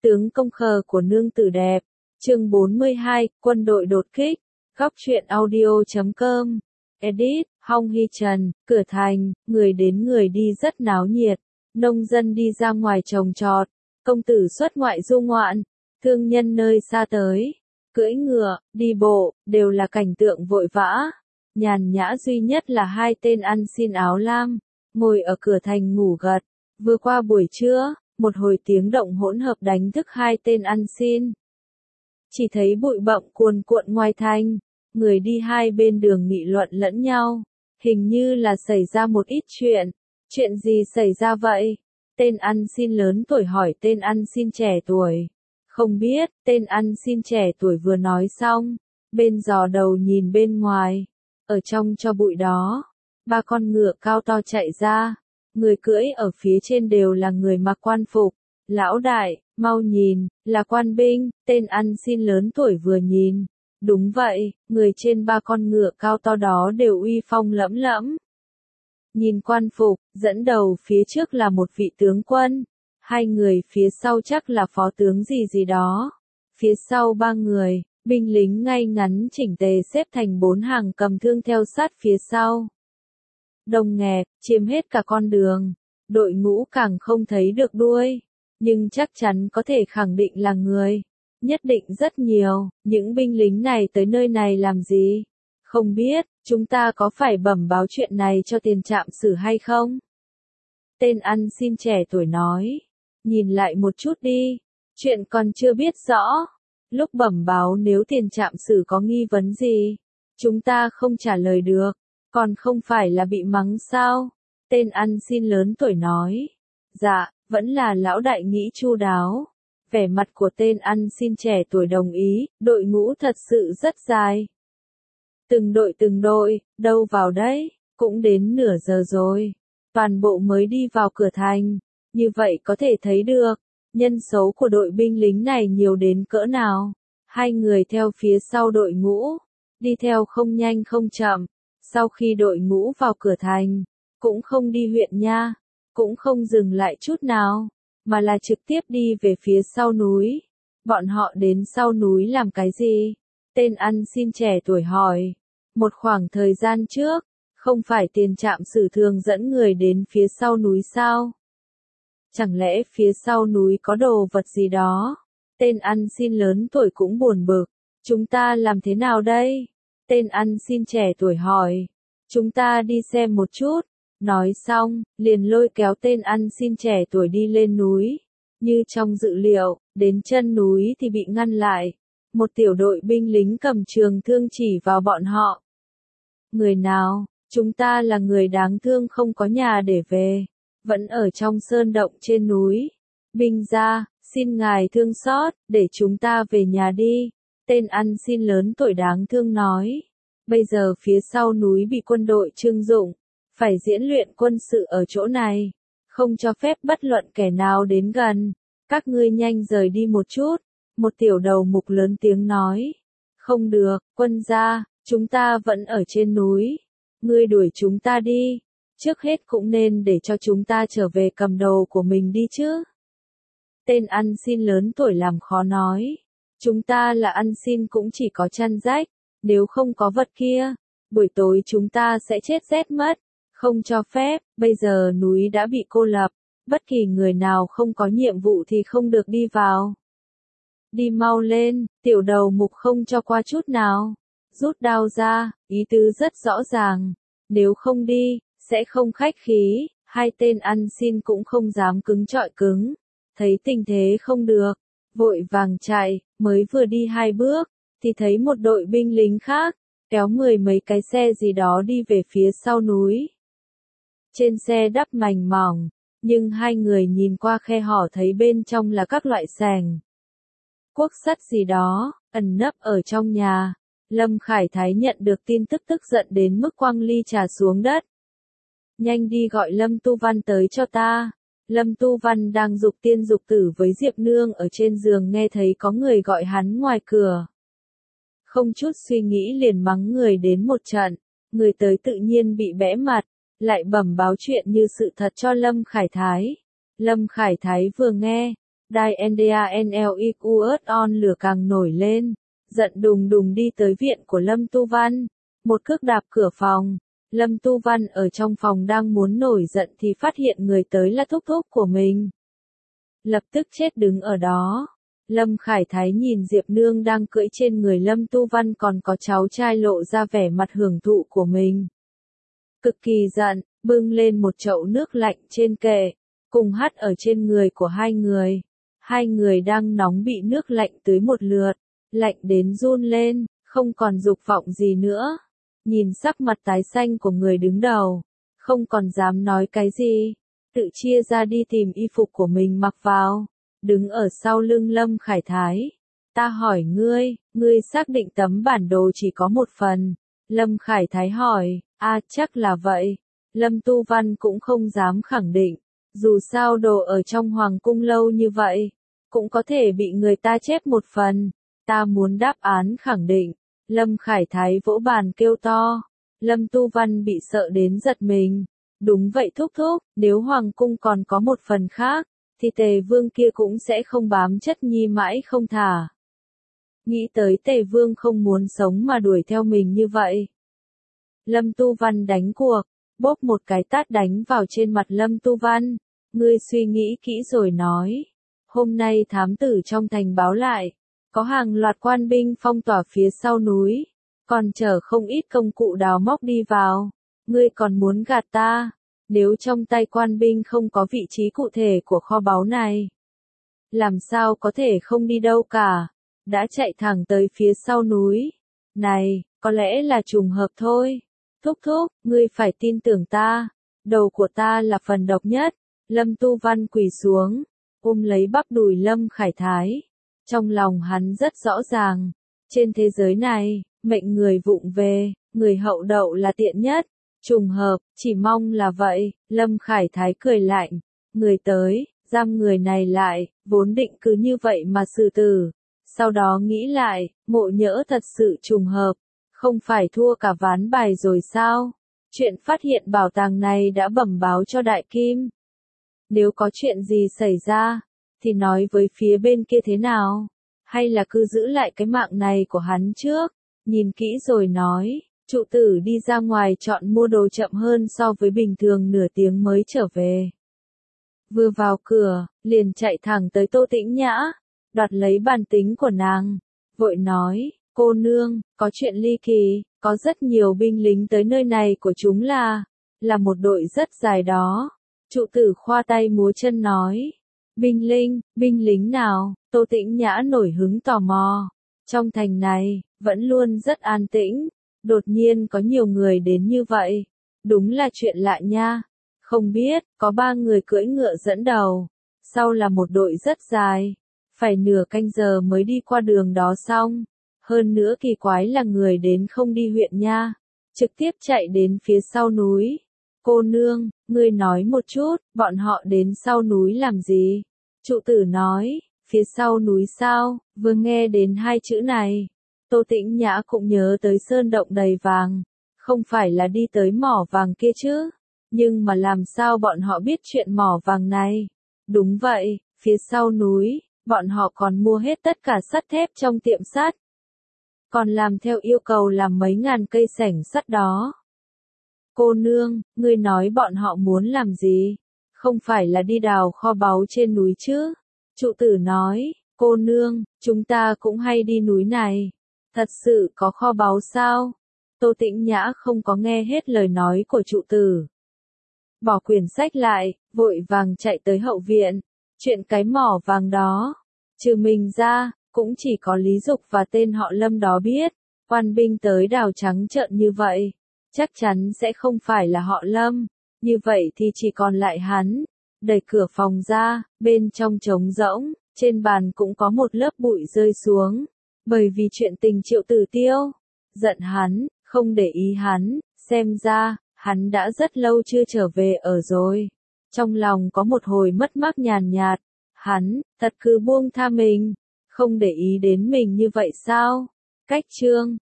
Tướng công khờ của nương tử đẹp. Chương 42, quân đội đột kích. Góc truyện audio.com. Edit, Hong Hy Trần, Cửa Thành, người đến người đi rất náo nhiệt. Nông dân đi ra ngoài trồng trọt, công tử xuất ngoại du ngoạn, thương nhân nơi xa tới, cưỡi ngựa, đi bộ, đều là cảnh tượng vội vã. Nhàn nhã duy nhất là hai tên ăn xin áo lam, ngồi ở cửa thành ngủ gật. Vừa qua buổi trưa, một hồi tiếng động hỗn hợp đánh thức hai tên ăn xin. Chỉ thấy bụi bặm cuồn cuộn ngoài thành, người đi hai bên đường nghị luận lẫn nhau, hình như là xảy ra một ít chuyện. Chuyện gì xảy ra vậy? Tên ăn xin lớn tuổi hỏi tên ăn xin trẻ tuổi. Không biết, tên ăn xin trẻ tuổi vừa nói xong, bên giò đầu nhìn bên ngoài, ở trong cho bụi đó, ba con ngựa cao to chạy ra, người cưỡi ở phía trên đều là người mặc quan phục. Lão đại, mau nhìn, là quan binh, tên ăn xin lớn tuổi vừa nhìn. Đúng vậy, người trên ba con ngựa cao to đó đều uy phong lẫm lẫm. Nhìn quan phục, dẫn đầu phía trước là một vị tướng quân, hai người phía sau chắc là phó tướng gì gì đó. Phía sau ba người, binh lính ngay ngắn chỉnh tề xếp thành bốn hàng cầm thương theo sát phía sau. Đông nghẹt, chiếm hết cả con đường, đội ngũ càng không thấy được đuôi, nhưng chắc chắn có thể khẳng định là người. Nhất định rất nhiều, những binh lính này tới nơi này làm gì? Không biết, chúng ta có phải bẩm báo chuyện này cho tiền trạm sử hay không? Tên ăn xin trẻ tuổi nói, nhìn lại một chút đi, chuyện còn chưa biết rõ. Lúc bẩm báo nếu tiền trạm sử có nghi vấn gì, chúng ta không trả lời được, còn không phải là bị mắng sao? Tên ăn xin lớn tuổi nói, dạ, vẫn là lão đại nghĩ chu đáo. Vẻ mặt của tên ăn xin trẻ tuổi đồng ý, đội ngũ thật sự rất dài. Từng đội, đâu vào đấy, cũng đến nửa giờ rồi. Toàn bộ mới đi vào cửa thành, như vậy có thể thấy được, nhân số của đội binh lính này nhiều đến cỡ nào. Hai người theo phía sau đội ngũ, đi theo không nhanh không chậm. Sau khi đội ngũ vào cửa thành, cũng không đi huyện nha, cũng không dừng lại chút nào, mà là trực tiếp đi về phía sau núi. Bọn họ đến sau núi làm cái gì? Tên ăn xin trẻ tuổi hỏi. Một khoảng thời gian trước, không phải tiền trạm sử thường dẫn người đến phía sau núi sao? Chẳng lẽ phía sau núi có đồ vật gì đó? Tên ăn xin lớn tuổi cũng buồn bực. Chúng ta làm thế nào đây? Tên ăn xin trẻ tuổi hỏi. Chúng ta đi xem một chút. Nói xong, liền lôi kéo tên ăn xin trẻ tuổi đi lên núi. Như trong dự liệu, đến chân núi thì bị ngăn lại. Một tiểu đội binh lính cầm trường thương chỉ vào bọn họ. Người nào? Chúng ta là người đáng thương không có nhà để về. Vẫn ở trong sơn động trên núi. Binh gia, xin ngài thương xót, để chúng ta về nhà đi. Tên ăn xin lớn tuổi đáng thương nói. Bây giờ phía sau núi bị quân đội trưng dụng. Phải diễn luyện quân sự ở chỗ này, không cho phép bất luận kẻ nào đến gần, các ngươi nhanh rời đi một chút, một tiểu đầu mục lớn tiếng nói. Không được, quân gia, chúng ta vẫn ở trên núi, ngươi đuổi chúng ta đi, trước hết cũng nên để cho chúng ta trở về cầm đồ của mình đi chứ. Tên ăn xin lớn tuổi làm khó nói, chúng ta là ăn xin cũng chỉ có chăn rách, nếu không có vật kia, buổi tối chúng ta sẽ chết rét mất. Không cho phép, bây giờ núi đã bị cô lập, bất kỳ người nào không có nhiệm vụ thì không được đi vào. Đi mau lên, tiểu đầu mục không cho qua chút nào. Rút đao ra, ý tứ rất rõ ràng. Nếu không đi, sẽ không khách khí, hai tên ăn xin cũng không dám cứng trọi cứng. Thấy tình thế không được, vội vàng chạy, mới vừa đi hai bước, thì thấy một đội binh lính khác, kéo mười mấy cái xe gì đó đi về phía sau núi. Trên xe đắp mành mỏng, nhưng hai người nhìn qua khe hở thấy bên trong là các loại xẻng, cuốc sắt gì đó, ẩn nấp ở trong nhà. Lâm Khải Thái nhận được tin tức tức giận đến mức quăng ly trà xuống đất. Nhanh đi gọi Lâm Tu Văn tới cho ta. Lâm Tu Văn đang dục tiên dục tử với Diệp Nương ở trên giường nghe thấy có người gọi hắn ngoài cửa. Không chút suy nghĩ liền mắng người đến một trận, người tới tự nhiên bị bẽ mặt. Lại bẩm báo chuyện như sự thật cho Lâm Khải Thái. Lâm Khải Thái vừa nghe, Diendianliquid on lửa càng nổi lên, giận đùng đùng đi tới viện của Lâm Tu Văn, một cước đạp cửa phòng. Lâm Tu Văn ở trong phòng đang muốn nổi giận thì phát hiện người tới là thúc thúc của mình. Lập tức chết đứng ở đó. Lâm Khải Thái nhìn Diệp Nương đang cưỡi trên người Lâm Tu Văn còn có cháu trai lộ ra vẻ mặt hưởng thụ của mình. Cực kỳ giận, bưng lên một chậu nước lạnh trên kệ, cùng hắt ở trên người của hai người. Hai người đang nóng bị nước lạnh tưới một lượt, lạnh đến run lên, không còn dục vọng gì nữa. Nhìn sắc mặt tái xanh của người đứng đầu, không còn dám nói cái gì, tự chia ra đi tìm y phục của mình mặc vào, đứng ở sau lưng Lâm Khải Thái. Ta hỏi ngươi xác định tấm bản đồ chỉ có một phần? Lâm Khải Thái hỏi, chắc là vậy. Lâm Tu Văn cũng không dám khẳng định, dù sao đồ ở trong hoàng cung lâu như vậy, cũng có thể bị người ta chép một phần. Ta muốn đáp án khẳng định. Lâm Khải Thái vỗ bàn kêu to. Lâm Tu Văn bị sợ đến giật mình. Đúng vậy thúc thúc, nếu hoàng cung còn có một phần khác, thì Tề Vương kia cũng sẽ không bám chất nhi mãi không thả. Nghĩ tới Tề Vương không muốn sống mà đuổi theo mình như vậy. Lâm Tu Văn đánh cuộc, bóp một cái tát đánh vào trên mặt Lâm Tu Văn. Ngươi suy nghĩ kỹ rồi nói. Hôm nay thám tử trong thành báo lại, có hàng loạt quan binh phong tỏa phía sau núi, còn chở không ít công cụ đào móc đi vào. Ngươi còn muốn gạt ta? Nếu trong tay quan binh không có vị trí cụ thể của kho báu này, làm sao có thể không đi đâu cả, đã chạy thẳng tới phía sau núi. Này, có lẽ là trùng hợp thôi. Thúc thúc, ngươi phải tin tưởng ta, đầu của ta là phần độc nhất. Lâm Tu Văn quỳ xuống, ôm lấy bắp đùi Lâm Khải Thái. Trong lòng hắn rất rõ ràng, trên thế giới này, mệnh người vụng về, người hậu đậu là tiện nhất. Trùng hợp, chỉ mong là vậy. Lâm Khải Thái cười lạnh, người tới, giam người này lại, vốn định cứ như vậy mà xử tử. Sau đó nghĩ lại, ngộ nhỡ thật sự trùng hợp, không phải thua cả ván bài rồi sao? Chuyện phát hiện bảo tàng này đã bẩm báo cho Đại Kim. Nếu có chuyện gì xảy ra, thì nói với phía bên kia thế nào? Hay là cứ giữ lại cái mạng này của hắn trước, nhìn kỹ rồi nói. Trụ tử đi ra ngoài chọn mua đồ chậm hơn so với bình thường nửa tiếng mới trở về. Vừa vào cửa, liền chạy thẳng tới Tô Tĩnh Nhã, đoạt lấy bàn tính của nàng, vội nói, cô nương, có chuyện ly kỳ, có rất nhiều binh lính tới nơi này của chúng là một đội rất dài đó. Trụ tử khoa tay múa chân nói, binh lính nào? Tô Tĩnh Nhã nổi hứng tò mò. Trong thành này, vẫn luôn rất an tĩnh. Đột nhiên có nhiều người đến như vậy, đúng là chuyện lạ nha. Không biết, có 3 người cưỡi ngựa dẫn đầu, sau là một đội rất dài, phải nửa canh giờ mới đi qua đường đó xong. Hơn nữa kỳ quái là người đến không đi huyện nha, trực tiếp chạy đến phía sau núi. Cô nương, ngươi nói một chút, bọn họ đến sau núi làm gì? Trụ tử nói, phía sau núi sao? Vừa nghe đến hai chữ này, Tô Tĩnh Nhã cũng nhớ tới sơn động đầy vàng, không phải là đi tới mỏ vàng kia chứ, nhưng mà làm sao bọn họ biết chuyện mỏ vàng này? Đúng vậy, phía sau núi, bọn họ còn mua hết tất cả sắt thép trong tiệm sắt, còn làm theo yêu cầu làm mấy ngàn cây xẻng sắt đó. Cô nương, ngươi nói bọn họ muốn làm gì? Không phải là đi đào kho báu trên núi chứ? Trụ tử nói, cô nương, chúng ta cũng hay đi núi này. Thật sự có kho báu sao? Tô Tĩnh Nhã không có nghe hết lời nói của trụ tử. Bỏ quyển sách lại, vội vàng chạy tới hậu viện. Chuyện cái mỏ vàng đó, trừ mình ra, cũng chỉ có Lý Dục và tên họ Lâm đó biết. Quan binh tới đào trắng trợn như vậy, chắc chắn sẽ không phải là họ Lâm. Như vậy thì chỉ còn lại hắn. Đẩy cửa phòng ra, bên trong trống rỗng, trên bàn cũng có một lớp bụi rơi xuống. Bởi vì chuyện tình Triệu Tử Tiêu, giận hắn, không để ý hắn, xem ra, hắn đã rất lâu chưa trở về ở rồi. Trong lòng có một hồi mất mát nhàn nhạt, hắn, thật cứ buông tha mình, không để ý đến mình như vậy sao? Cách chương